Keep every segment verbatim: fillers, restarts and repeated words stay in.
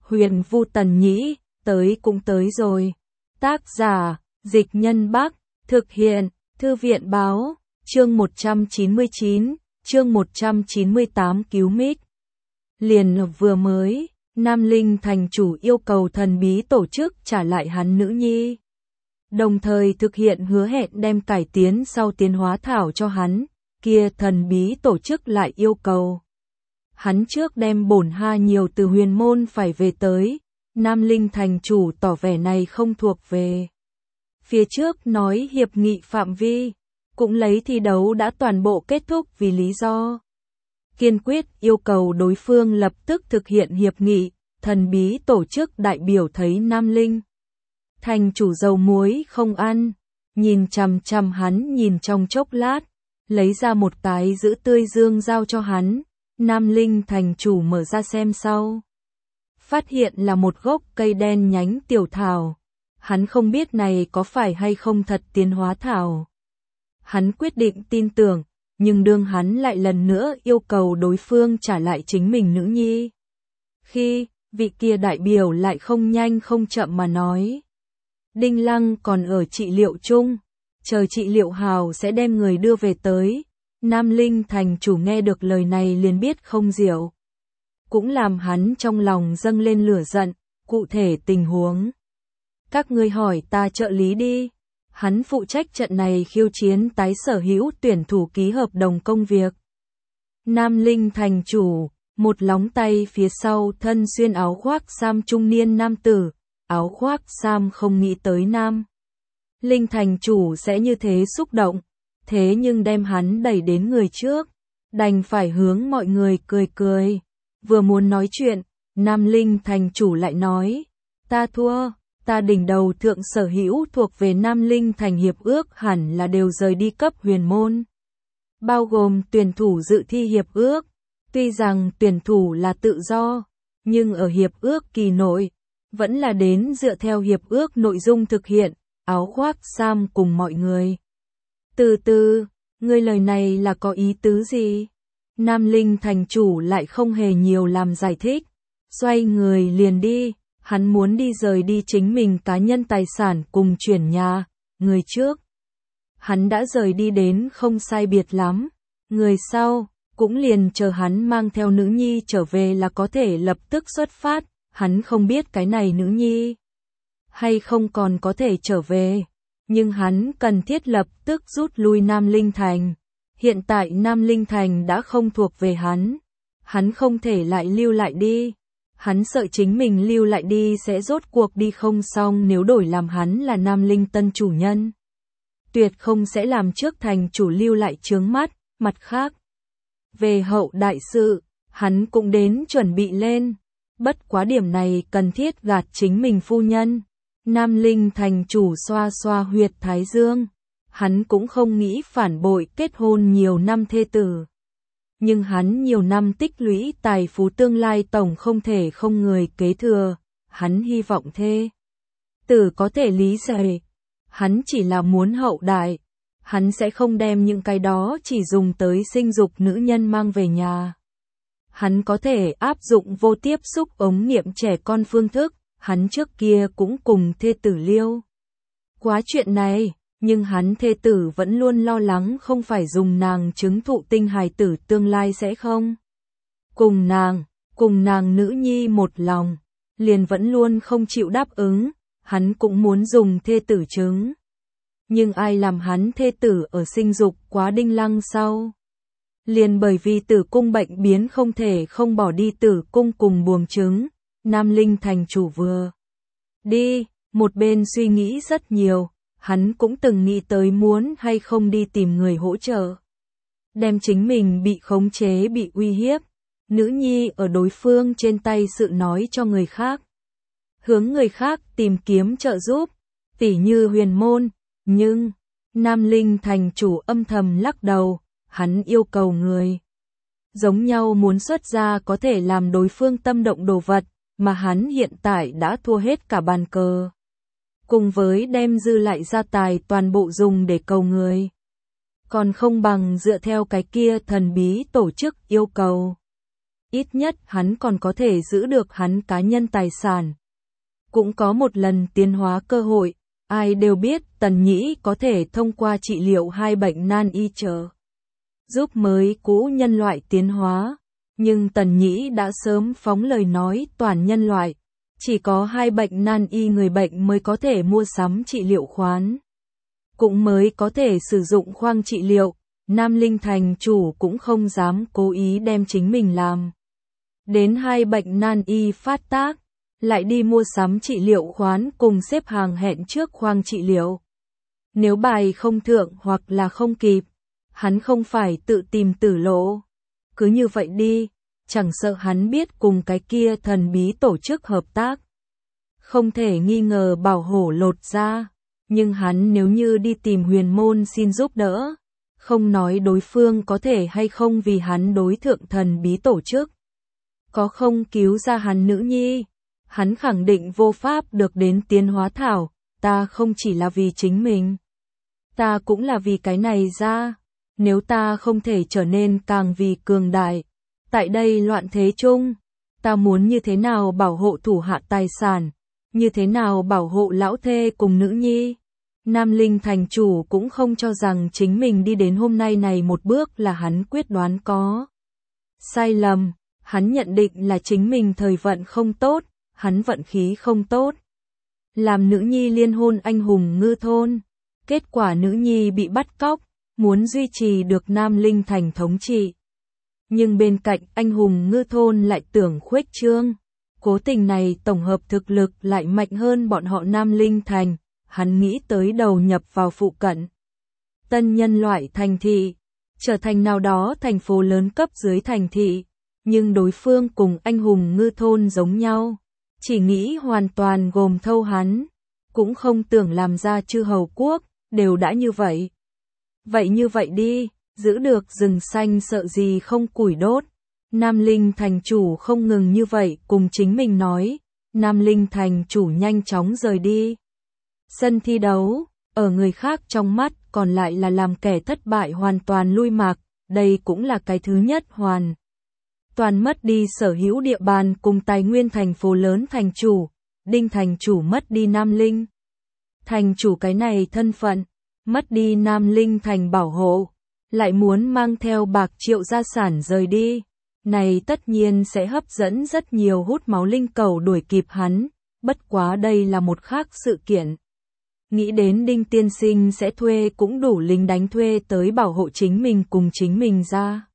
Huyền Vu Tần Nhĩ, tới cũng tới rồi. Tác giả, Dịch Nhân Bắc, thực hiện, Thư viện Báo, chương một trăm chín mươi chín, chương một trăm chín mươi tám cứu Mít. Liền vừa mới, Nam Linh thành chủ yêu cầu thần bí tổ chức trả lại hắn nữ nhi. Đồng thời thực hiện hứa hẹn đem cải tiến sau tiến hóa thảo cho hắn, kia thần bí tổ chức lại yêu cầu. Hắn trước đem bổn ha nhiều từ huyền môn phải về tới, Nam Linh thành chủ tỏ vẻ này không thuộc về. Phía trước nói hiệp nghị phạm vi, cũng lấy thi đấu đã toàn bộ kết thúc vì lý do. Kiên quyết yêu cầu đối phương lập tức thực hiện hiệp nghị, thần bí tổ chức đại biểu thấy Nam Linh thành chủ dầu muối không ăn, nhìn chằm chằm hắn nhìn trong chốc lát, lấy ra một cái giữ tươi dương giao cho hắn. Nam Linh thành chủ mở ra xem sau, phát hiện là một gốc cây đen nhánh tiểu thảo. Hắn không biết này có phải hay không thật tiến hóa thảo. Hắn quyết định tin tưởng, nhưng đương hắn lại lần nữa yêu cầu đối phương trả lại chính mình nữ nhi. Khi, vị kia đại biểu lại không nhanh không chậm mà nói. Đinh Lăng còn ở trị liệu chung, chờ trị liệu hào sẽ đem người đưa về tới. Nam Linh thành chủ nghe được lời này liền biết không diệu. Cũng làm hắn trong lòng dâng lên lửa giận, cụ thể tình huống. Các ngươi hỏi ta trợ lý đi. Hắn phụ trách trận này khiêu chiến tái sở hữu tuyển thủ ký hợp đồng công việc. Nam Linh thành chủ, một lóng tay phía sau thân xuyên áo khoác sam trung niên nam tử, áo khoác sam không nghĩ tới Nam Linh thành chủ sẽ như thế xúc động, thế nhưng đem hắn đẩy đến người trước, đành phải hướng mọi người cười cười. Vừa muốn nói chuyện, Nam Linh thành chủ lại nói, ta thua. Ta đỉnh đầu thượng sở hữu thuộc về Nam Linh thành hiệp ước hẳn là đều rời đi cấp huyền môn. Bao gồm tuyển thủ dự thi hiệp ước. Tuy rằng tuyển thủ là tự do, nhưng ở hiệp ước kỳ nội, vẫn là đến dựa theo hiệp ước nội dung thực hiện, áo khoác sam cùng mọi người. Từ từ, ngươi lời này là có ý tứ gì? Nam Linh thành chủ lại không hề nhiều làm giải thích, xoay người liền đi. Hắn muốn đi rời đi chính mình cá nhân tài sản cùng chuyển nhà, người trước. Hắn đã rời đi đến không sai biệt lắm, người sau, cũng liền chờ hắn mang theo nữ nhi trở về là có thể lập tức xuất phát, hắn không biết cái này nữ nhi hay không còn có thể trở về, nhưng hắn cần thiết lập tức rút lui Nam Linh Thành. Hiện tại Nam Linh Thành đã không thuộc về hắn, hắn không thể lại lưu lại đi. Hắn sợ chính mình lưu lại đi sẽ rốt cuộc đi không xong nếu đổi làm hắn là Nam Linh tân chủ nhân. Tuyệt không sẽ làm trước thành chủ lưu lại chướng mắt, mặt khác. Về hậu đại sự, hắn cũng đến chuẩn bị lên. Bất quá điểm này cần thiết gạt chính mình phu nhân. Nam Linh thành chủ xoa xoa huyệt thái dương. Hắn cũng không nghĩ phản bội kết hôn nhiều năm thê tử. Nhưng hắn nhiều năm tích lũy tài phú tương lai tổng không thể không người kế thừa, hắn hy vọng thê tử có thể lý giải. Hắn chỉ là muốn hậu đại, hắn sẽ không đem những cái đó chỉ dùng tới sinh dục nữ nhân mang về nhà. Hắn có thể áp dụng vô tiếp xúc ống nghiệm trẻ con phương thức, hắn trước kia cũng cùng thê tử liêu quá chuyện này. Nhưng hắn thê tử vẫn luôn lo lắng không phải dùng nàng chứng thụ tinh hài tử tương lai sẽ không cùng nàng, cùng nàng nữ nhi một lòng, liền vẫn luôn không chịu đáp ứng, hắn cũng muốn dùng thê tử chứng. Nhưng ai làm hắn thê tử ở sinh dục quá Đinh Lăng sau? Liền bởi vì tử cung bệnh biến không thể không bỏ đi tử cung cùng buồng trứng, Nam Linh thành chủ vừa đi, một bên suy nghĩ rất nhiều. Hắn cũng từng nghĩ tới muốn hay không đi tìm người hỗ trợ. Đem chính mình bị khống chế bị uy hiếp, nữ nhi ở đối phương trên tay sự nói cho người khác. Hướng người khác tìm kiếm trợ giúp, tỉ như huyền môn, nhưng Nam Linh thành chủ âm thầm lắc đầu, hắn yêu cầu người. Giống nhau muốn xuất ra có thể làm đối phương tâm động đồ vật, mà hắn hiện tại đã thua hết cả bàn cờ. Cùng với đem dư lại gia tài toàn bộ dùng để cầu người. Còn không bằng dựa theo cái kia thần bí tổ chức yêu cầu. ít nhất hắn còn có thể giữ được hắn cá nhân tài sản. Cũng có một lần tiến hóa cơ hội, ai đều biết Tần Nhĩ có thể thông qua trị liệu hai bệnh nan y trở giúp mới cũ nhân loại tiến hóa, nhưng Tần Nhĩ đã sớm phóng lời nói toàn nhân loại, chỉ có hai bệnh nan y người bệnh mới có thể mua sắm trị liệu khoán, cũng mới có thể sử dụng khoang trị liệu. Nam Linh thành chủ cũng không dám cố ý đem chính mình làm đến hai bệnh nan y phát tác, lại đi mua sắm trị liệu khoán cùng xếp hàng hẹn trước khoang trị liệu. Nếu bài không thượng hoặc là không kịp, hắn không phải tự tìm tử lộ. Cứ như vậy đi, chẳng sợ hắn biết cùng cái kia thần bí tổ chức hợp tác. Không thể nghi ngờ bảo hổ lột ra, nhưng hắn nếu như đi tìm huyền môn xin giúp đỡ, không nói đối phương có thể hay không vì hắn đối thượng thần bí tổ chức, có không cứu ra hắn nữ nhi, hắn khẳng định vô pháp được đến tiến hóa thảo. Ta không chỉ là vì chính mình, ta cũng là vì cái này ra. Nếu ta không thể trở nên càng vì cường đại, tại đây loạn thế chung, ta muốn như thế nào bảo hộ thủ hạ tài sản, như thế nào bảo hộ lão thê cùng nữ nhi. Nam Linh thành chủ cũng không cho rằng chính mình đi đến hôm nay này một bước là hắn quyết đoán có sai lầm, hắn nhận định là chính mình thời vận không tốt, hắn vận khí không tốt. Làm nữ nhi liên hôn anh hùng ngư thôn, kết quả nữ nhi bị bắt cóc, muốn duy trì được Nam Linh thành thống trị. Nhưng bên cạnh anh hùng ngư thôn lại tưởng khuếch trương, cố tình này tổng hợp thực lực lại mạnh hơn bọn họ Nam Linh thành. Hắn nghĩ tới đầu nhập vào phụ cận tân nhân loại thành thị, trở thành nào đó thành phố lớn cấp dưới thành thị, nhưng đối phương cùng anh hùng ngư thôn giống nhau, chỉ nghĩ hoàn toàn gồm thâu hắn, cũng không tưởng làm ra chư hầu quốc, đều đã như vậy. Vậy như vậy đi, giữ được rừng xanh sợ gì không củi đốt. Nam Linh thành chủ không ngừng như vậy cùng chính mình nói, Nam Linh thành chủ nhanh chóng rời đi. Sân thi đấu, ở người khác trong mắt còn lại là làm kẻ thất bại hoàn toàn lui mạc, đây cũng là cái thứ nhất hoàn. Toàn mất đi sở hữu địa bàn cùng tài nguyên thành phố lớn thành chủ, Đinh thành chủ mất đi Nam Linh. Thành chủ cái này thân phận, mất đi Nam Linh thành bảo hộ, lại muốn mang theo bạc triệu gia sản rời đi. Này tất nhiên sẽ hấp dẫn rất nhiều hút máu linh cầu đuổi kịp hắn, bất quá đây là một khác sự kiện. Nghĩ đến Đinh tiên sinh sẽ thuê cũng đủ lính đánh thuê tới bảo hộ chính mình cùng chính mình ra.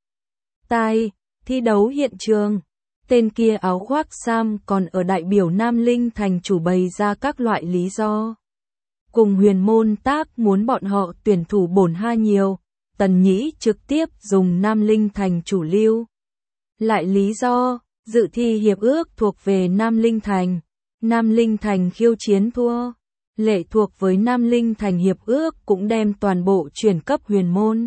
Tai, thi đấu hiện trường, tên kia áo khoác sam còn ở đại biểu Nam Linh thành chủ bày ra các loại lý do. Cùng huyền môn tác muốn bọn họ tuyển thủ bổn ha nhiều, Tần Nhĩ trực tiếp dùng Nam Linh thành chủ lưu. Lại lý do, dự thi hiệp ước thuộc về Nam Linh thành, Nam Linh thành khiêu chiến thua. Lệ thuộc với Nam Linh thành hiệp ước cũng đem toàn bộ chuyển cấp huyền môn.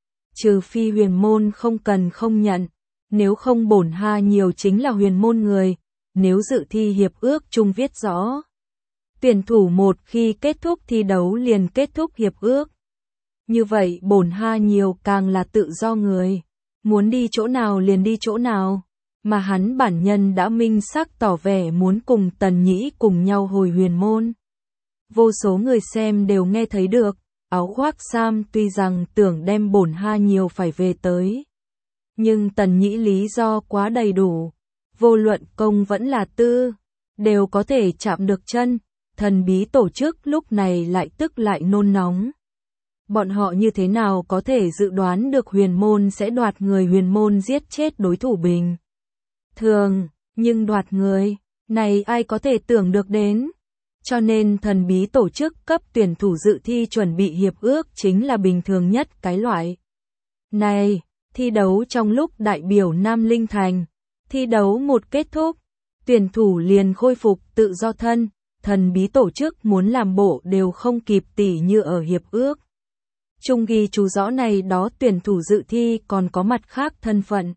Trừ phi huyền môn không cần không nhận, nếu không bổn ha nhiều chính là huyền môn người, nếu dự thi hiệp ước chung viết rõ. Tuyển thủ một khi kết thúc thi đấu liền kết thúc hiệp ước. Như vậy bổn ha nhiều càng là tự do người, muốn đi chỗ nào liền đi chỗ nào, mà hắn bản nhân đã minh xác tỏ vẻ muốn cùng Tần Nhĩ cùng nhau hồi huyền môn. Vô số người xem đều nghe thấy được, áo khoác sam tuy rằng tưởng đem bổn ha nhiều phải về tới. Nhưng Tần Nhĩ lý do quá đầy đủ, vô luận công vẫn là tư, đều có thể chạm được chân, thần bí tổ chức lúc này lại tức lại nôn nóng. Bọn họ như thế nào có thể dự đoán được huyền môn sẽ đoạt người huyền môn giết chết đối thủ bình thường, nhưng đoạt người, này ai có thể tưởng được đến. Cho nên thần bí tổ chức cấp tuyển thủ dự thi chuẩn bị hiệp ước chính là bình thường nhất cái loại. Này, thi đấu trong lúc đại biểu Nam Linh thành, thi đấu một kết thúc, tuyển thủ liền khôi phục tự do thân, thần bí tổ chức muốn làm bộ đều không kịp tỉ như ở hiệp ước. Chung ghi chú rõ này đó tuyển thủ dự thi còn có mặt khác thân phận.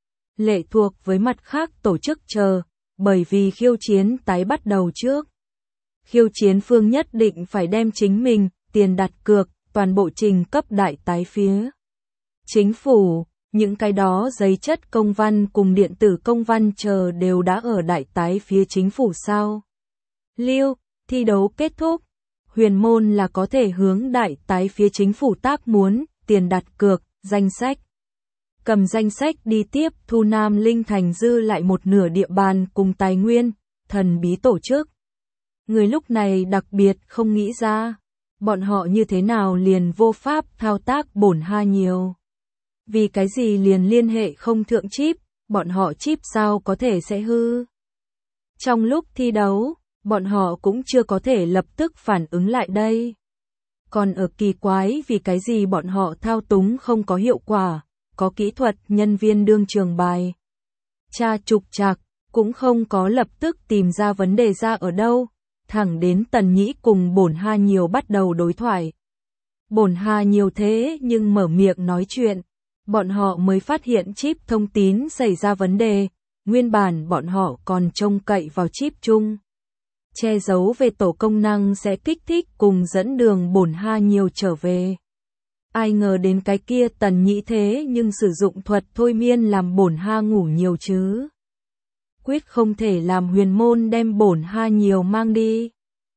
Lệ thuộc với mặt khác tổ chức chờ, bởi vì khiêu chiến tái bắt đầu trước. Khiêu chiến phương nhất định phải đem chính mình, tiền đặt cược, toàn bộ trình cấp đại tái phía. Chính phủ, Những cái đó giấy chất công văn cùng điện tử công văn chờ đều đã ở đại tái phía chính phủ sao. Lưu, thi đấu kết thúc. Huyền môn là có thể hướng đại tái phía chính phủ tác muốn, tiền đặt cược, danh sách. Cầm danh sách đi tiếp thu Nam Linh Thành dư lại một nửa địa bàn cùng tài nguyên, thần bí tổ chức. Người lúc này đặc biệt không nghĩ ra, bọn họ như thế nào liền vô pháp thao tác bổn ha nhiều. Vì cái gì liền liên hệ không thượng chip, bọn họ chip sao có thể sẽ hư. Trong lúc thi đấu, bọn họ cũng chưa có thể lập tức phản ứng lại đây. Còn ở kỳ quái vì cái gì bọn họ thao túng không có hiệu quả, có kỹ thuật nhân viên đương trường bài. Cha trục trặc, cũng không có lập tức tìm ra vấn đề ra ở đâu, thẳng đến Tần Nhĩ cùng bổn ha nhiều bắt đầu đối thoại. Bổn ha nhiều thế nhưng mở miệng nói chuyện, bọn họ mới phát hiện chip thông tín xảy ra vấn đề, nguyên bản bọn họ còn trông cậy vào chip chung. Che giấu về tổ công năng sẽ kích thích cùng dẫn đường bổn ha nhiều trở về. Ai ngờ đến cái kia Tần Nhĩ thế nhưng sử dụng thuật thôi miên làm bổn ha ngủ nhiều chứ. Quyết không thể làm huyền môn đem bổn ha nhiều mang đi.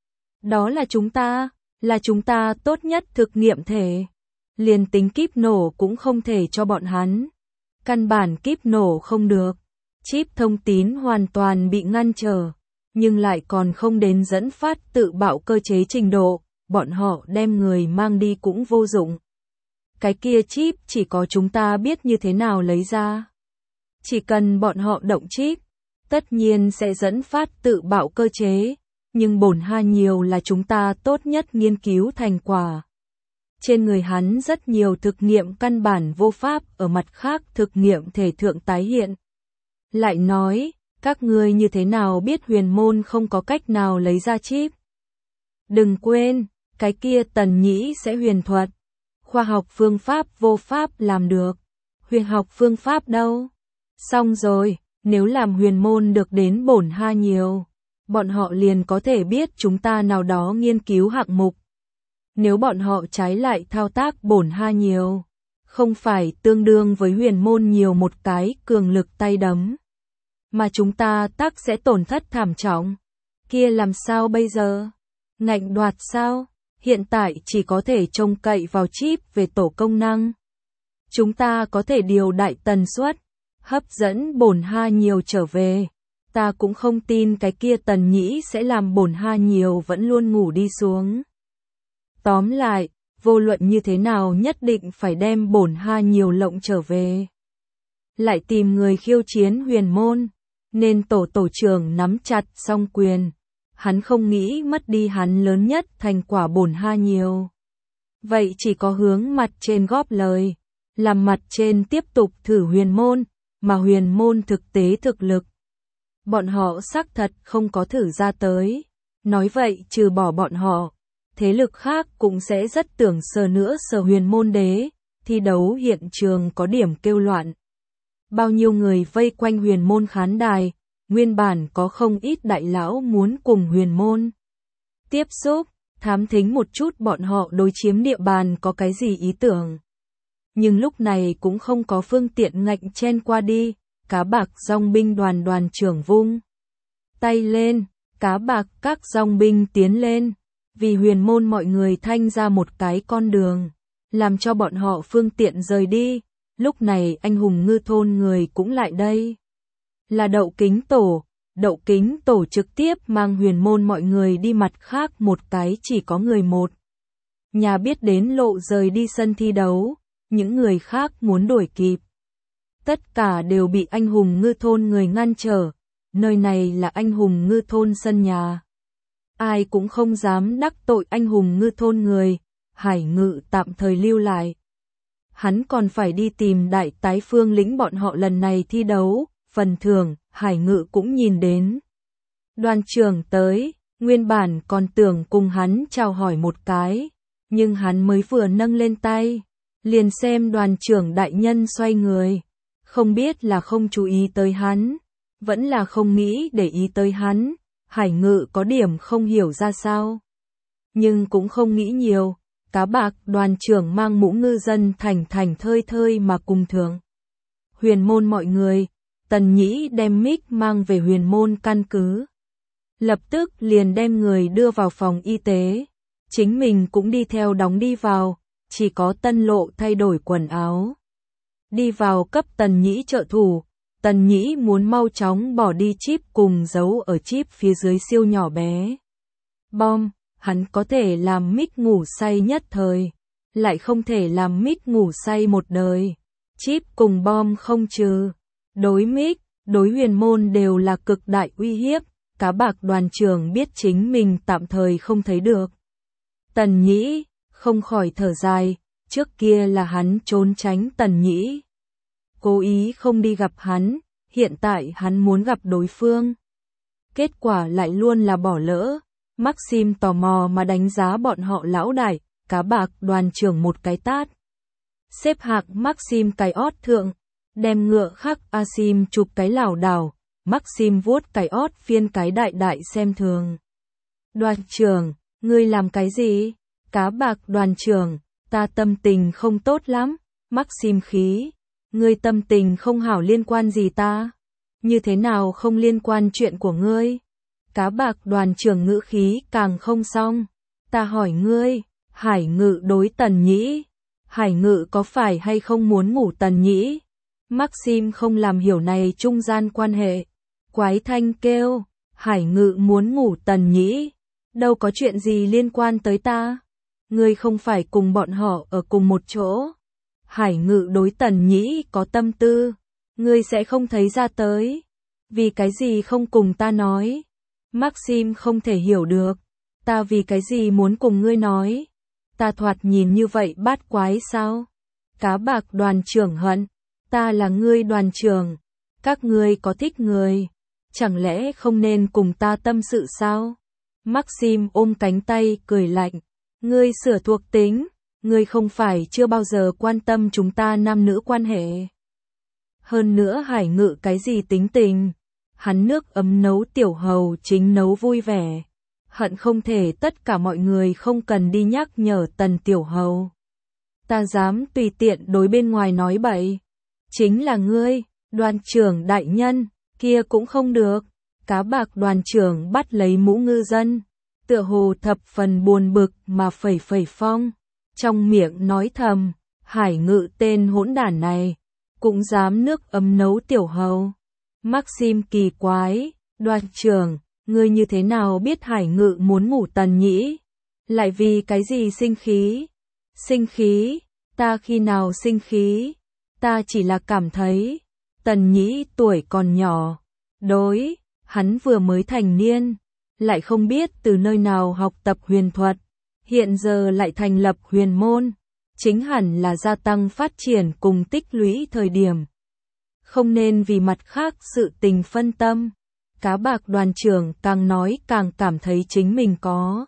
Đó là chúng ta, là chúng ta tốt nhất thực nghiệm thể. Liền tính kíp nổ cũng không thể cho bọn hắn. Căn bản kíp nổ không được. Chip thông tín hoàn toàn bị ngăn trở, nhưng lại còn không đến dẫn phát tự bạo cơ chế trình độ, bọn họ đem người mang đi cũng vô dụng. Cái kia chip chỉ có chúng ta biết như thế nào lấy ra. Chỉ cần bọn họ động chip, tất nhiên sẽ dẫn phát tự bạo cơ chế, nhưng bổn ha nhiều là chúng ta tốt nhất nghiên cứu thành quả. Trên người hắn rất nhiều thực nghiệm căn bản vô pháp ở mặt khác thực nghiệm thể thượng tái hiện. Lại nói, các ngươi như thế nào biết huyền môn không có cách nào lấy ra chip? Đừng quên, cái kia Tần Nhĩ sẽ huyền thuật. Khoa học phương pháp vô pháp làm được. Huyền học phương pháp đâu? Xong rồi, nếu làm huyền môn được đến bổn ha nhiều, bọn họ liền có thể biết chúng ta nào đó nghiên cứu hạng mục. Nếu bọn họ trái lại thao tác bổn ha nhiều, không phải tương đương với huyền môn nhiều một cái cường lực tay đấm, mà chúng ta tắc sẽ tổn thất thảm trọng. Kia làm sao bây giờ? Ngạnh đoạt sao? Hiện tại chỉ có thể trông cậy vào chip về tổ công năng. Chúng ta có thể điều đại tần suất, hấp dẫn bổn ha nhiều trở về. Ta cũng không tin cái kia Tần Nhĩ sẽ làm bổn ha nhiều vẫn luôn ngủ đi xuống. Tóm lại, vô luận như thế nào nhất định phải đem bổn ha nhiều lộng trở về. Lại tìm người khiêu chiến huyền môn, nên tổ tổ trưởng nắm chặt song quyền. Hắn không nghĩ mất đi hắn lớn nhất thành quả bổn ha nhiều. Vậy chỉ có hướng mặt trên góp lời, làm mặt trên tiếp tục thử huyền môn, mà huyền môn thực tế thực lực. Bọn họ xác thật không có thử ra tới. Nói vậy trừ bỏ bọn họ, thế lực khác cũng sẽ rất tưởng sờ nữa sờ huyền môn đế, thi đấu hiện trường có điểm kêu loạn. Bao nhiêu người vây quanh huyền môn khán đài, nguyên bản có không ít đại lão muốn cùng huyền môn tiếp xúc, thám thính một chút bọn họ đối chiếm địa bàn có cái gì ý tưởng. Nhưng lúc này cũng không có phương tiện ngạnh chen qua đi, cá bạc dòng binh đoàn đoàn trưởng vung tay lên, cá bạc các dòng binh tiến lên, vì huyền môn mọi người thanh ra một cái con đường, làm cho bọn họ phương tiện rời đi. Lúc này anh hùng ngư thôn người cũng lại đây. Là Đậu Kính Tổ, Đậu Kính Tổ trực tiếp mang huyền môn mọi người đi mặt khác một cái chỉ có người một. Nhà biết đến lộ rời đi sân thi đấu, những người khác muốn đuổi kịp. Tất cả đều bị anh hùng ngư thôn người ngăn trở, nơi này là anh hùng ngư thôn sân nhà. Ai cũng không dám đắc tội anh hùng ngư thôn người, Hải Ngự tạm thời lưu lại. Hắn còn phải đi tìm đại tái phương lĩnh bọn họ lần này thi đấu, phần thưởng, Hải Ngự cũng nhìn đến. Đoàn trưởng tới, nguyên bản còn tưởng cùng hắn chào hỏi một cái, nhưng hắn mới vừa nâng lên tay, liền xem đoàn trưởng đại nhân xoay người, không biết là không chú ý tới hắn, vẫn là không nghĩ để ý tới hắn, Hải Ngự có điểm không hiểu ra sao. Nhưng cũng không nghĩ nhiều, cá bạc đoàn trưởng mang mũ ngư dân thành thành thơi thơi mà cùng thưởng. Huyền môn mọi người, Tần Nhĩ đem mic mang về huyền môn căn cứ. Lập tức liền đem người đưa vào phòng y tế. Chính mình cũng đi theo đóng đi vào, chỉ có Tân Lộ thay đổi quần áo. Đi vào cấp Tần Nhĩ trợ thủ, Tần Nhĩ muốn mau chóng bỏ đi chip cùng giấu ở chip phía dưới siêu nhỏ bé. Bom, hắn có thể làm mic ngủ say nhất thời, lại không thể làm mic ngủ say một đời. Chip cùng bom không trừ, đối mic, đối huyền môn đều là cực đại uy hiếp, Cá Bạc đoàn trưởng biết chính mình tạm thời không thấy được. Tần Nhĩ, không khỏi thở dài, trước kia là hắn trốn tránh Tần Nhĩ. Cố ý không đi gặp hắn, hiện tại hắn muốn gặp đối phương. Kết quả lại luôn là bỏ lỡ. Maxim tò mò mà đánh giá bọn họ lão đại, Cá Bạc đoàn trưởng một cái tát. Xếp hạng Maxim cái ót thượng, đem ngựa khắc Asim chụp cái lảo đảo, Maxim vuốt cái ót phiên cái đại đại xem thường. Đoàn trưởng, ngươi làm cái gì? Cá Bạc đoàn trưởng, ta tâm tình không tốt lắm. Maxim khí, ngươi tâm tình không hảo liên quan gì ta? Như thế nào không liên quan chuyện của ngươi? Cá Bạc đoàn trưởng ngữ khí càng không xong. Ta hỏi ngươi, Hải Ngự đối Tần Nhĩ, Hải Ngự có phải hay không muốn ngủ Tần Nhĩ? Maxim không làm hiểu này trung gian quan hệ. Quái thanh kêu, Hải Ngự muốn ngủ Tần Nhĩ, đâu có chuyện gì liên quan tới ta. Ngươi không phải cùng bọn họ ở cùng một chỗ. Hải Ngự đối Tần Nhĩ có tâm tư, ngươi sẽ không thấy ra tới. Vì cái gì không cùng ta nói? Maxim không thể hiểu được. Ta vì cái gì muốn cùng ngươi nói? Ta thoạt nhìn như vậy bát quái sao? Cá Bạc đoàn trưởng hận. Ta là ngươi đoàn trưởng. Các ngươi có thích người. Chẳng lẽ không nên cùng ta tâm sự sao? Maxim ôm cánh tay cười lạnh. Ngươi sửa thuộc tính. Ngươi không phải chưa bao giờ quan tâm chúng ta nam nữ quan hệ. Hơn nữa Hải Ngự cái gì tính tình. Hắn nước ấm nấu tiểu hầu chính nấu vui vẻ. Hận không thể tất cả mọi người không cần đi nhắc nhở Tần tiểu hầu. Ta dám tùy tiện đối bên ngoài nói bậy. Chính là ngươi, đoàn trưởng đại nhân, kia cũng không được. Cá Bạc đoàn trưởng bắt lấy mũ ngư dân. Tựa hồ thập phần buồn bực mà phẩy phẩy phong. Trong miệng nói thầm, Hải Ngự tên hỗn đản này, cũng dám nước ấm nấu tiểu hầu. Maxim kỳ quái, đoàn trưởng, ngươi như thế nào biết Hải Ngự muốn ngủ Tần Nhĩ? Lại vì cái gì sinh khí? Sinh khí? Ta khi nào sinh khí? Ta chỉ là cảm thấy, Tần Nhĩ tuổi còn nhỏ, đối, hắn vừa mới thành niên, lại không biết từ nơi nào học tập huyền thuật, hiện giờ lại thành lập huyền môn, chính hẳn là gia tăng phát triển cùng tích lũy thời điểm. Không nên vì mặt khác sự tình phân tâm. Cá Bạc đoàn trưởng càng nói càng cảm thấy chính mình có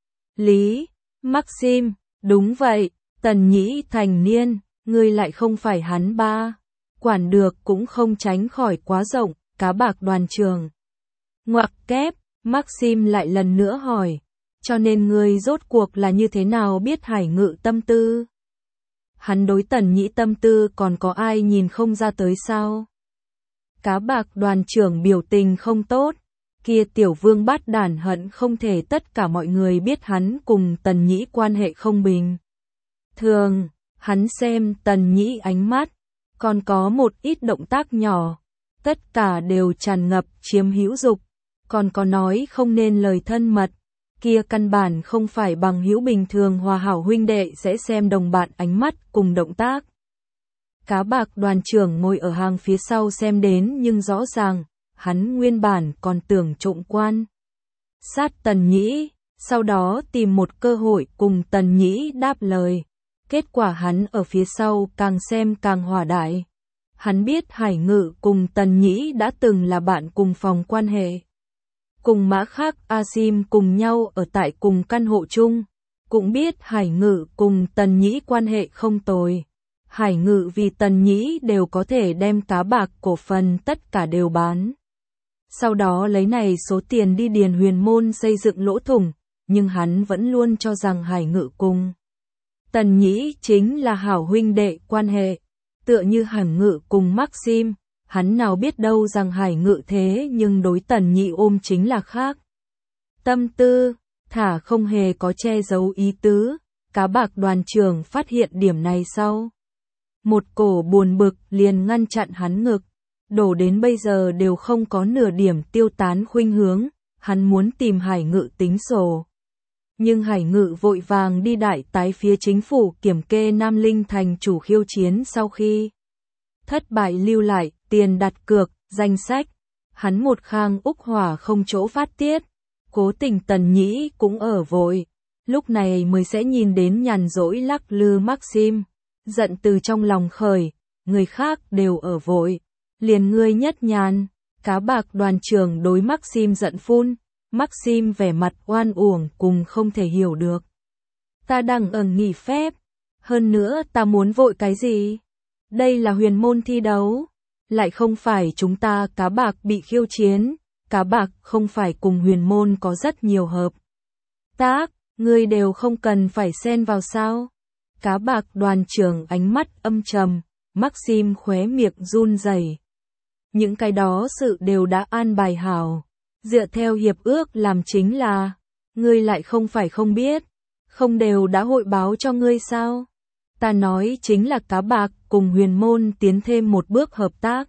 lý. Maxim, đúng vậy, Tần Nhĩ thành niên, ngươi lại không phải hắn ba. Quản được cũng không tránh khỏi quá rộng, Cá Bạc đoàn trưởng. Ngoặc kép, Maxim lại lần nữa hỏi, cho nên ngươi rốt cuộc là như thế nào biết Hải Ngự tâm tư? Hắn đối Tần Nhĩ tâm tư còn có ai nhìn không ra tới sao? Cá Bạc đoàn trưởng biểu tình không tốt, kia tiểu vương bát đản hận không thể tất cả mọi người biết hắn cùng Tần Nhĩ quan hệ không bình thường. Hắn xem Tần Nhĩ ánh mắt, còn có một ít động tác nhỏ, tất cả đều tràn ngập chiếm hữu dục, còn có nói không nên lời thân mật, kia căn bản không phải bằng hữu bình thường hòa hảo huynh đệ sẽ xem đồng bạn ánh mắt cùng động tác. Cá Bạc đoàn trưởng ngồi ở hàng phía sau xem đến nhưng rõ ràng, hắn nguyên bản còn tưởng trộm quan sát Tần Nhĩ, sau đó tìm một cơ hội cùng Tần Nhĩ đáp lời. Kết quả hắn ở phía sau càng xem càng hỏa đại. Hắn biết Hải Ngự cùng Tần Nhĩ đã từng là bạn cùng phòng quan hệ. Cùng mã khác Asim cùng nhau ở tại cùng căn hộ chung. Cũng biết Hải Ngự cùng Tần Nhĩ quan hệ không tồi. Hải Ngự vì Tần Nhĩ đều có thể đem Cá Bạc cổ phần tất cả đều bán. Sau đó lấy này số tiền đi điền huyền môn xây dựng lỗ thủng, nhưng hắn vẫn luôn cho rằng Hải Ngự cùng Tần Nhĩ chính là hảo huynh đệ quan hệ. tựa như Hải Ngự cùng Maxim, hắn nào biết đâu rằng Hải Ngự thế nhưng đối Tần Nhĩ ôm chính là khác. Tâm tư, thả không hề có che giấu ý tứ, Cá Bạc đoàn trưởng phát hiện điểm này sau. Một cổ buồn bực liền ngăn chặn hắn ngực, đổ đến bây giờ đều không có nửa điểm tiêu tán khuynh hướng, hắn muốn tìm Hải Ngự tính sổ. Nhưng Hải Ngự vội vàng đi đại tái phía chính phủ kiểm kê Nam Linh thành chủ khiêu chiến sau khi thất bại lưu lại tiền đặt cược, danh sách. Hắn một khang úc hỏa không chỗ phát tiết, cố tình Tần Nhĩ cũng ở vội, lúc này mới sẽ nhìn đến nhàn rỗi lắc lư Maxim, giận từ trong lòng khởi, người khác đều ở vội, liền ngươi nhất nhàn. Cá Bạc đoàn trưởng đối Maxim giận phun, Maxim vẻ mặt oan uổng cùng không thể hiểu được. Ta đang ở nghỉ phép, hơn nữa ta muốn vội cái gì? Đây là huyền môn thi đấu, lại không phải chúng ta Cá Bạc bị khiêu chiến, Cá Bạc không phải cùng huyền môn có rất nhiều hợp tác, ngươi đều không cần phải xen vào sao? Cá Bạc đoàn trưởng ánh mắt âm trầm, Maxim khóe miệng run rẩy. Những cái đó sự đều đã an bài hảo, dựa theo hiệp ước làm chính là, ngươi lại không phải không biết, không đều đã hội báo cho ngươi sao? Ta nói chính là Cá Bạc cùng huyền môn tiến thêm một bước hợp tác.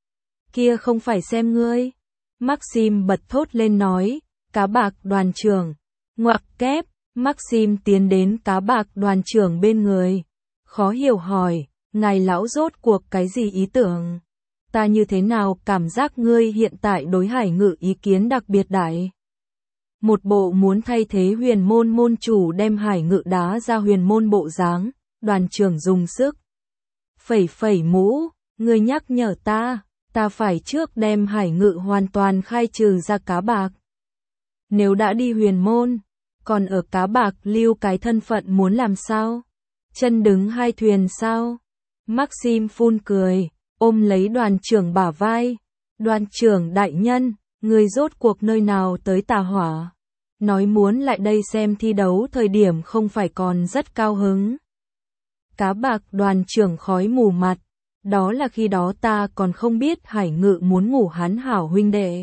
Kia không phải xem ngươi. Maxim bật thốt lên nói, Cá Bạc đoàn trưởng, ngoặc kép, Maxim tiến đến Cá Bạc đoàn trưởng bên người, khó hiểu hỏi, ngài lão rốt cuộc cái gì ý tưởng? Ta như thế nào cảm giác ngươi hiện tại đối Hải Ngự ý kiến đặc biệt đại? Một bộ muốn thay thế huyền môn môn chủ đem Hải Ngự đá ra huyền môn bộ dáng, đoàn trưởng dùng sức phẩy phẩy mũ, ngươi nhắc nhở ta, ta phải trước đem Hải Ngự hoàn toàn khai trừ ra Cá Bạc. Nếu đã đi huyền môn, còn ở Cá Bạc lưu cái thân phận muốn làm sao? Chân đứng hai thuyền sao? Maxim phun cười, ôm lấy đoàn trưởng bả vai. Đoàn trưởng đại nhân, người rốt cuộc nơi nào tới tà hỏa? Nói muốn lại đây xem thi đấu thời điểm không phải còn rất cao hứng. Cá Bạc đoàn trưởng khói mù mặt, đó là khi đó ta còn không biết Hải Ngự muốn ngủ hắn hảo huynh đệ.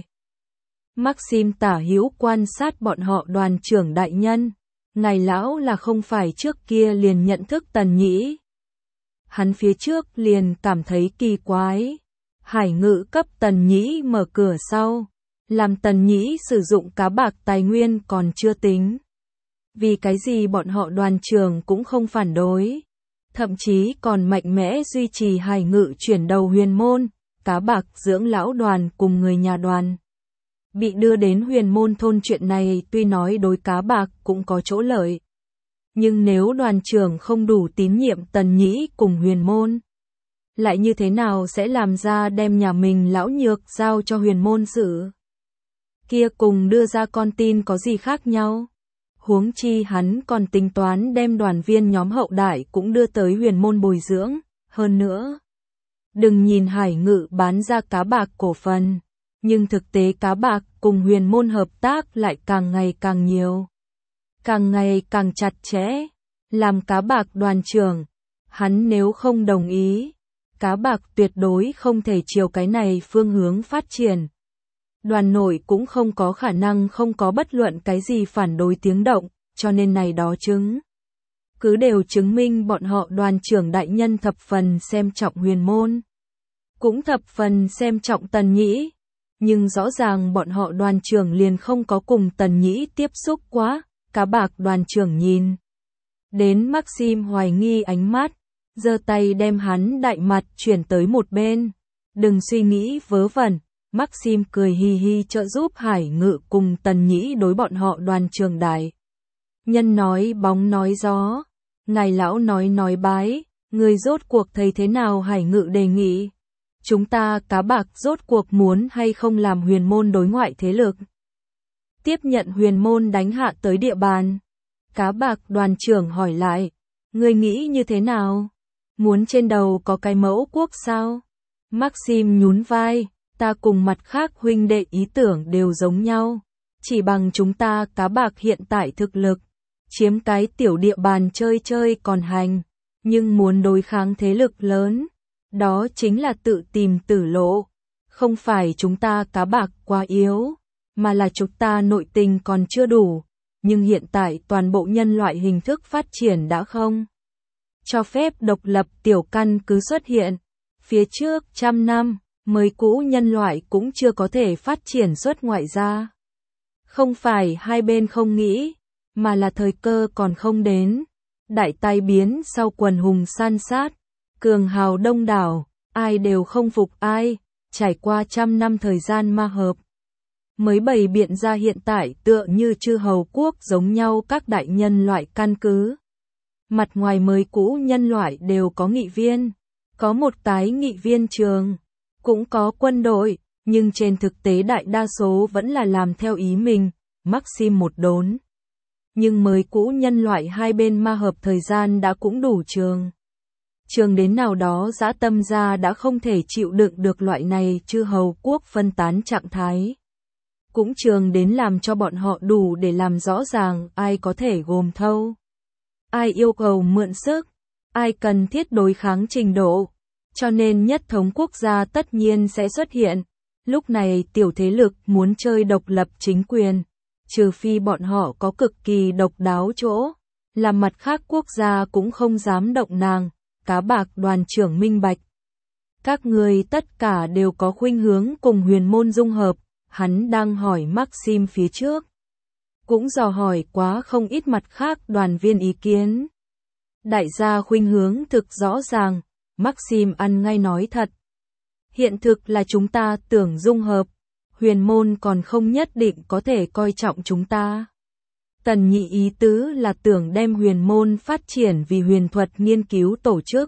Maxim tả hữu quan sát bọn họ đoàn trưởng đại nhân, ngài lão là không phải trước kia liền nhận thức Tần Nhĩ. Hắn phía trước liền cảm thấy kỳ quái, Hải Ngự cấp Tần Nhĩ mở cửa sau, làm Tần Nhĩ sử dụng Cá Bạc tài nguyên còn chưa tính. Vì cái gì bọn họ đoàn trưởng cũng không phản đối, thậm chí còn mạnh mẽ duy trì Hải Ngự chuyển đầu huyền môn, Cá Bạc dưỡng lão đoàn cùng người nhà đoàn. Bị đưa đến huyền môn thôn chuyện này tuy nói đối Cá Bạc cũng có chỗ lợi. Nhưng nếu đoàn trưởng không đủ tín nhiệm Tần Nhĩ cùng huyền môn, lại như thế nào sẽ làm ra đem nhà mình lão nhược giao cho huyền môn xử? Kia cùng đưa ra con tin có gì khác nhau? Huống chi hắn còn tính toán đem đoàn viên nhóm hậu đại cũng đưa tới huyền môn bồi dưỡng, hơn nữa. Đừng nhìn Hải Ngự bán ra Cá Bạc cổ phần, nhưng thực tế Cá Bạc cùng huyền môn hợp tác lại càng ngày càng nhiều, càng ngày càng chặt chẽ. Làm Cá Bạc đoàn trưởng, hắn nếu không đồng ý, Cá Bạc tuyệt đối không thể chiều cái này phương hướng phát triển. Đoàn nội cũng không có khả năng không có bất luận cái gì phản đối tiếng động, cho nên này đó chứng cứ đều chứng minh bọn họ đoàn trưởng đại nhân thập phần xem trọng huyền môn, cũng thập phần xem trọng Tần Nhĩ. Nhưng rõ ràng bọn họ đoàn trưởng liền không có cùng Tần Nhĩ tiếp xúc quá. Cá Bạc đoàn trưởng nhìn đến Maxim hoài nghi ánh mắt, giơ tay đem hắn đại mặt chuyển tới một bên. Đừng suy nghĩ vớ vẩn. Maxim cười hi hi trợ giúp Hải Ngự cùng Tần Nhĩ đối bọn họ đoàn trưởng đại nhân nói bóng nói gió. Ngài lão nói nói bái, người rốt cuộc thấy thế nào? Hải Ngự đề nghị, chúng ta Cá Bạc rốt cuộc muốn hay không làm huyền môn đối ngoại thế lực, tiếp nhận huyền môn đánh hạ tới địa bàn? Cá Bạc đoàn trưởng hỏi lại, người nghĩ như thế nào? Muốn trên đầu có cái mẫu quốc sao? Maxim nhún vai, ta cùng mặt khác huynh đệ ý tưởng đều giống nhau, chỉ bằng chúng ta Cá Bạc hiện tại thực lực, chiếm cái tiểu địa bàn chơi chơi còn hành, nhưng muốn đối kháng thế lực lớn, Đó chính là tự tìm tử lộ. Không phải chúng ta cá bạc quá yếu, mà là chúng ta nội tình còn chưa đủ. Nhưng hiện tại toàn bộ nhân loại hình thức phát triển đã không cho phép độc lập tiểu căn cứ xuất hiện. Phía trước trăm năm, mới cũ nhân loại cũng chưa có thể phát triển xuất ngoại ra. Không phải hai bên không nghĩ, mà là thời cơ còn không đến. Đại tai biến sau quần hùng san sát, cường hào đông đảo, ai đều không phục ai, trải qua trăm năm thời gian ma hợp. Mới bày biện ra hiện tại tựa như chư hầu quốc giống nhau các đại nhân loại căn cứ. Mặt ngoài mới cũ nhân loại đều có nghị viên, có một cái nghị viên trường, cũng có quân đội, nhưng trên thực tế đại đa số vẫn là làm theo ý mình, Maxim một đốn. Nhưng mới cũ nhân loại hai bên ma hợp thời gian đã cũng đủ trường. Trường đến nào đó dã tâm ra đã không thể chịu đựng được loại này chư hầu quốc phân tán trạng thái. Cũng trường đến làm cho bọn họ đủ để làm rõ ràng ai có thể gồm thâu, ai yêu cầu mượn sức, ai cần thiết đối kháng trình độ. Cho nên nhất thống quốc gia tất nhiên sẽ xuất hiện. Lúc này tiểu thế lực muốn chơi độc lập chính quyền, trừ phi bọn họ có cực kỳ độc đáo chỗ, làm mặt khác quốc gia cũng không dám động nàng. Cá bạc đoàn trưởng minh bạch. Các người tất cả đều có khuynh hướng cùng huyền môn dung hợp, hắn đang hỏi Maxim phía trước. Cũng dò hỏi quá không ít mặt khác đoàn viên ý kiến. Đại gia khuynh hướng thực rõ ràng, Maxim ăn ngay nói thật. Hiện thực là chúng ta tưởng dung hợp, huyền môn còn không nhất định có thể coi trọng chúng ta. Tần Nhị ý tứ là tưởng đem huyền môn phát triển vì huyền thuật nghiên cứu tổ chức,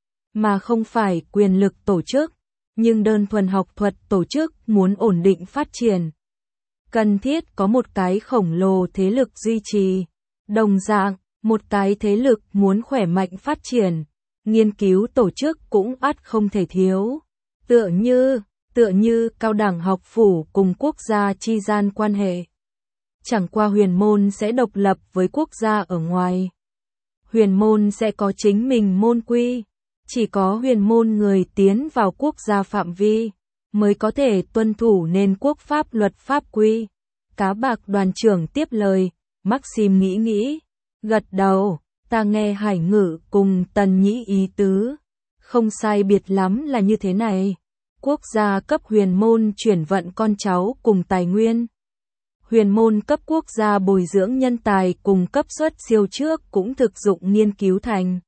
mà không phải quyền lực tổ chức, nhưng đơn thuần học thuật tổ chức muốn ổn định phát triển. Cần thiết có một cái khổng lồ thế lực duy trì, đồng dạng, một cái thế lực muốn khỏe mạnh phát triển, nghiên cứu tổ chức cũng ắt không thể thiếu. Tựa như, tựa như cao đẳng học phủ cùng quốc gia chi gian quan hệ. Chẳng qua huyền môn sẽ độc lập với quốc gia ở ngoài. Huyền môn sẽ có chính mình môn quy. Chỉ có huyền môn người tiến vào quốc gia phạm vi, mới có thể tuân thủ nên quốc pháp luật pháp quy. Cá bạc đoàn trưởng tiếp lời, Maxim nghĩ nghĩ, gật đầu, ta nghe Hải Ngự cùng Tần Nhĩ ý tứ. Không sai biệt lắm là như thế này. Quốc gia cấp huyền môn chuyển vận con cháu cùng tài nguyên. Huyền môn cấp quốc gia bồi dưỡng nhân tài cùng cấp xuất siêu trước cũng thực dụng nghiên cứu thành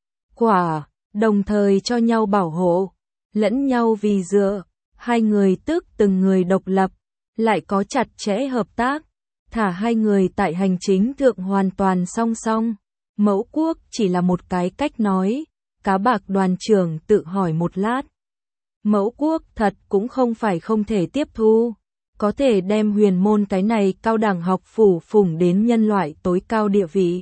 quả, đồng thời cho nhau bảo hộ, lẫn nhau vì dựa, hai người tức từng người độc lập, lại có chặt chẽ hợp tác, thả hai người tại hành chính thượng hoàn toàn song song. Mẫu quốc chỉ là một cái cách nói, cá bạc đoàn trưởng tự hỏi một lát. Mẫu quốc thật cũng không phải không thể tiếp thu. Có thể đem huyền môn cái này cao đẳng học phủ phủng đến nhân loại tối cao địa vị.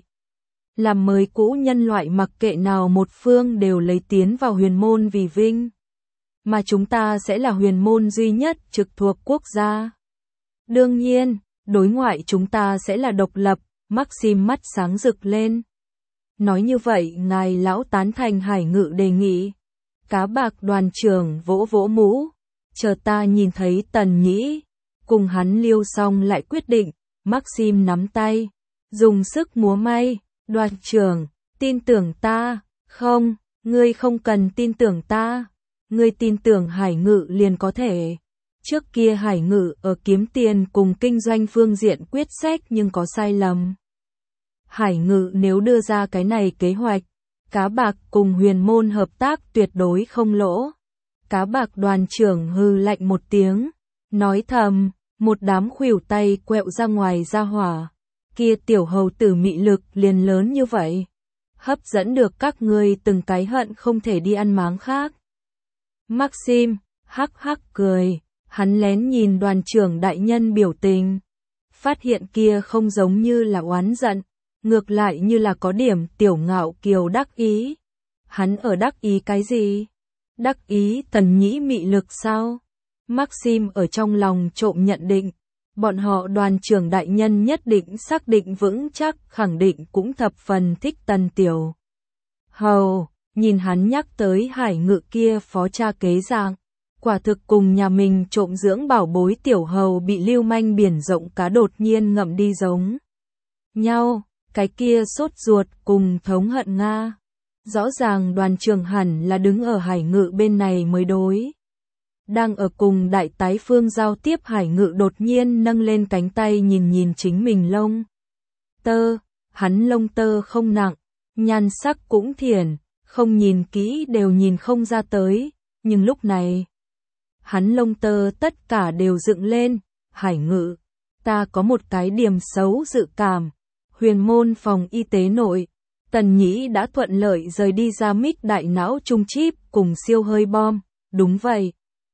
Làm mới cũ nhân loại mặc kệ nào một phương đều lấy tiến vào huyền môn vì vinh. Mà chúng ta sẽ là huyền môn duy nhất trực thuộc quốc gia. Đương nhiên, đối ngoại chúng ta sẽ là độc lập, Maxim mắt sáng rực lên. Nói như vậy ngài lão tán thành Hải Ngự đề nghị. Cá bạc đoàn trưởng vỗ vỗ mũ, chờ ta nhìn thấy Tần Nhĩ. Cùng hắn liêu xong lại quyết định, Maxim nắm tay, dùng sức múa may, đoàn trưởng, tin tưởng ta, không, ngươi không cần tin tưởng ta, ngươi tin tưởng Hải Ngự liền có thể. Trước kia Hải Ngự ở kiếm tiền cùng kinh doanh phương diện quyết sách nhưng có sai lầm. Hải Ngự nếu đưa ra cái này kế hoạch, cá bạc cùng huyền môn hợp tác tuyệt đối không lỗ. Cá bạc đoàn trưởng hừ lạnh một tiếng. Nói thầm, một đám khuỷu tay quẹo ra ngoài ra hỏa. Kia tiểu hầu tử mị lực liền lớn như vậy. Hấp dẫn được các ngươi từng cái hận không thể đi ăn máng khác. Maxim, hắc hắc cười, hắn lén nhìn đoàn trưởng đại nhân biểu tình. Phát hiện kia không giống như là oán giận, ngược lại như là có điểm tiểu ngạo kiều đắc ý. Hắn ở đắc ý cái gì? Đắc ý Tần Nhĩ mị lực sao? Maxim ở trong lòng trộm nhận định, bọn họ đoàn trưởng đại nhân nhất định xác định vững chắc khẳng định cũng thập phần thích Tần Tiểu Hầu, nhìn hắn nhắc tới Hải Ngự kia phó cha kế dạng, quả thực cùng nhà mình trộm dưỡng bảo bối tiểu hầu bị lưu manh biển rộng cá đột nhiên ngậm đi giống nhau, cái kia sốt ruột cùng thống hận Nga. Rõ ràng Đoàn Trường hẳn là đứng ở Hải Ngự bên này mới đối. Đang ở cùng Đại Tái Phương giao tiếp, Hải Ngự đột nhiên nâng lên cánh tay nhìn nhìn chính mình lông tơ, hắn lông tơ không nặng, nhan sắc cũng thiển, không nhìn kỹ đều nhìn không ra tới, nhưng lúc này, hắn lông tơ tất cả đều dựng lên. Hải Ngự, ta có một cái điểm xấu dự cảm, Huyền Môn phòng y tế nội, Tần Nhĩ đã thuận lợi rời đi ra mít đại não trung chip cùng siêu hơi bom, đúng vậy.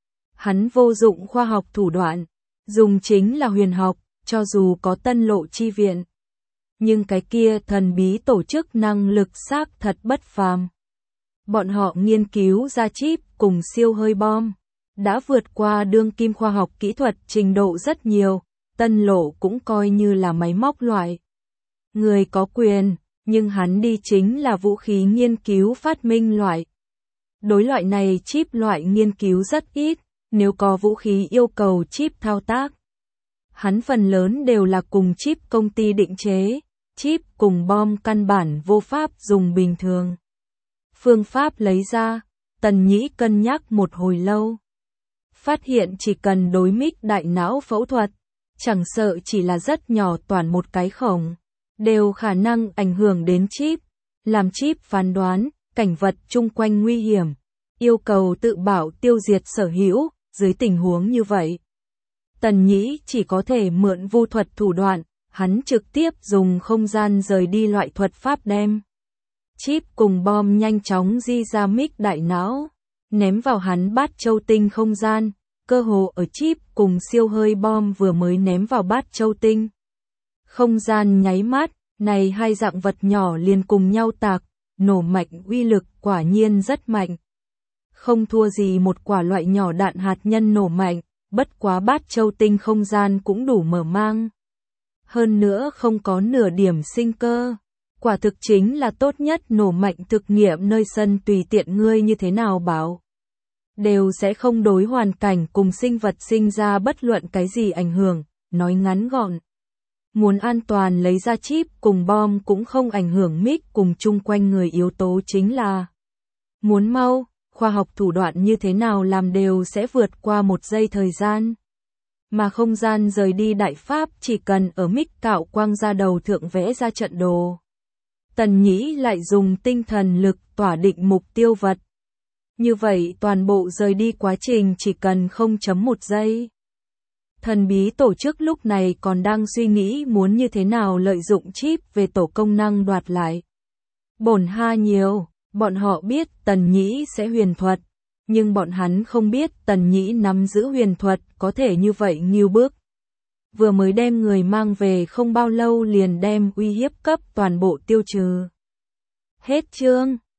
Hắn vô dụng khoa học thủ đoạn, dùng chính là huyền học, cho dù có Tân Lộ chi viện. Nhưng cái kia thần bí tổ chức năng lực xác thật bất phàm. Bọn họ nghiên cứu ra chip cùng siêu hơi bom, đã vượt qua đương kim khoa học kỹ thuật trình độ rất nhiều, Tân Lộ cũng coi như là máy móc loại. Người có quyền, nhưng hắn đi chính là vũ khí nghiên cứu phát minh loại. Đối loại này chip loại nghiên cứu rất ít, nếu có vũ khí yêu cầu chip thao tác. Hắn phần lớn đều là cùng chip công ty định chế, chip cùng bom căn bản vô pháp dùng bình thường. Phương pháp lấy ra, Tần Nhĩ cân nhắc một hồi lâu. Phát hiện chỉ cần đối mít đại não phẫu thuật, chẳng sợ chỉ là rất nhỏ toàn một cái khổng, đều khả năng ảnh hưởng đến chip, làm chip phán đoán, cảnh vật chung quanh nguy hiểm, yêu cầu tự bảo tiêu diệt sở hữu, dưới tình huống như vậy. Tần Nhĩ chỉ có thể mượn vu thuật thủ đoạn, hắn trực tiếp dùng không gian rời đi loại thuật pháp đem. Chip cùng bom nhanh chóng di ra mít đại não, ném vào hắn Bát Châu Tinh không gian, cơ hồ ở chip cùng siêu hơi bom vừa mới ném vào Bát Châu Tinh. Không gian nháy mắt, này hai dạng vật nhỏ liền cùng nhau tạc, nổ mạnh uy lực quả nhiên rất mạnh. Không thua gì một quả loại nhỏ đạn hạt nhân nổ mạnh, bất quá Bát Châu Tinh không gian cũng đủ mở mang. Hơn nữa không có nửa điểm sinh cơ. Quả thực chính là tốt nhất nổ mạnh thực nghiệm nơi sân tùy tiện ngươi như thế nào bảo. Đều sẽ không đối hoàn cảnh cùng sinh vật sinh ra bất luận cái gì ảnh hưởng, nói ngắn gọn. Muốn an toàn lấy ra chip cùng bom cũng không ảnh hưởng mic cùng chung quanh người, yếu tố chính là muốn mau, khoa học thủ đoạn như thế nào làm đều sẽ vượt qua một giây thời gian. Mà không gian rời đi đại pháp chỉ cần ở mic cạo quang ra đầu thượng vẽ ra trận đồ. Tần Nhĩ lại dùng tinh thần lực tỏa định mục tiêu vật. Như vậy toàn bộ rời đi quá trình chỉ cần không chấm một giây. Thần bí tổ chức lúc này còn đang suy nghĩ muốn như thế nào lợi dụng chip về tổ công năng đoạt lại. Bổn ha nhiều, bọn họ biết Tần Nhĩ sẽ huyền thuật, nhưng bọn hắn không biết Tần Nhĩ nắm giữ huyền thuật có thể như vậy nghiêu bước. Vừa mới đem người mang về không bao lâu liền đem uy hiếp cấp toàn bộ tiêu trừ. Hết chương.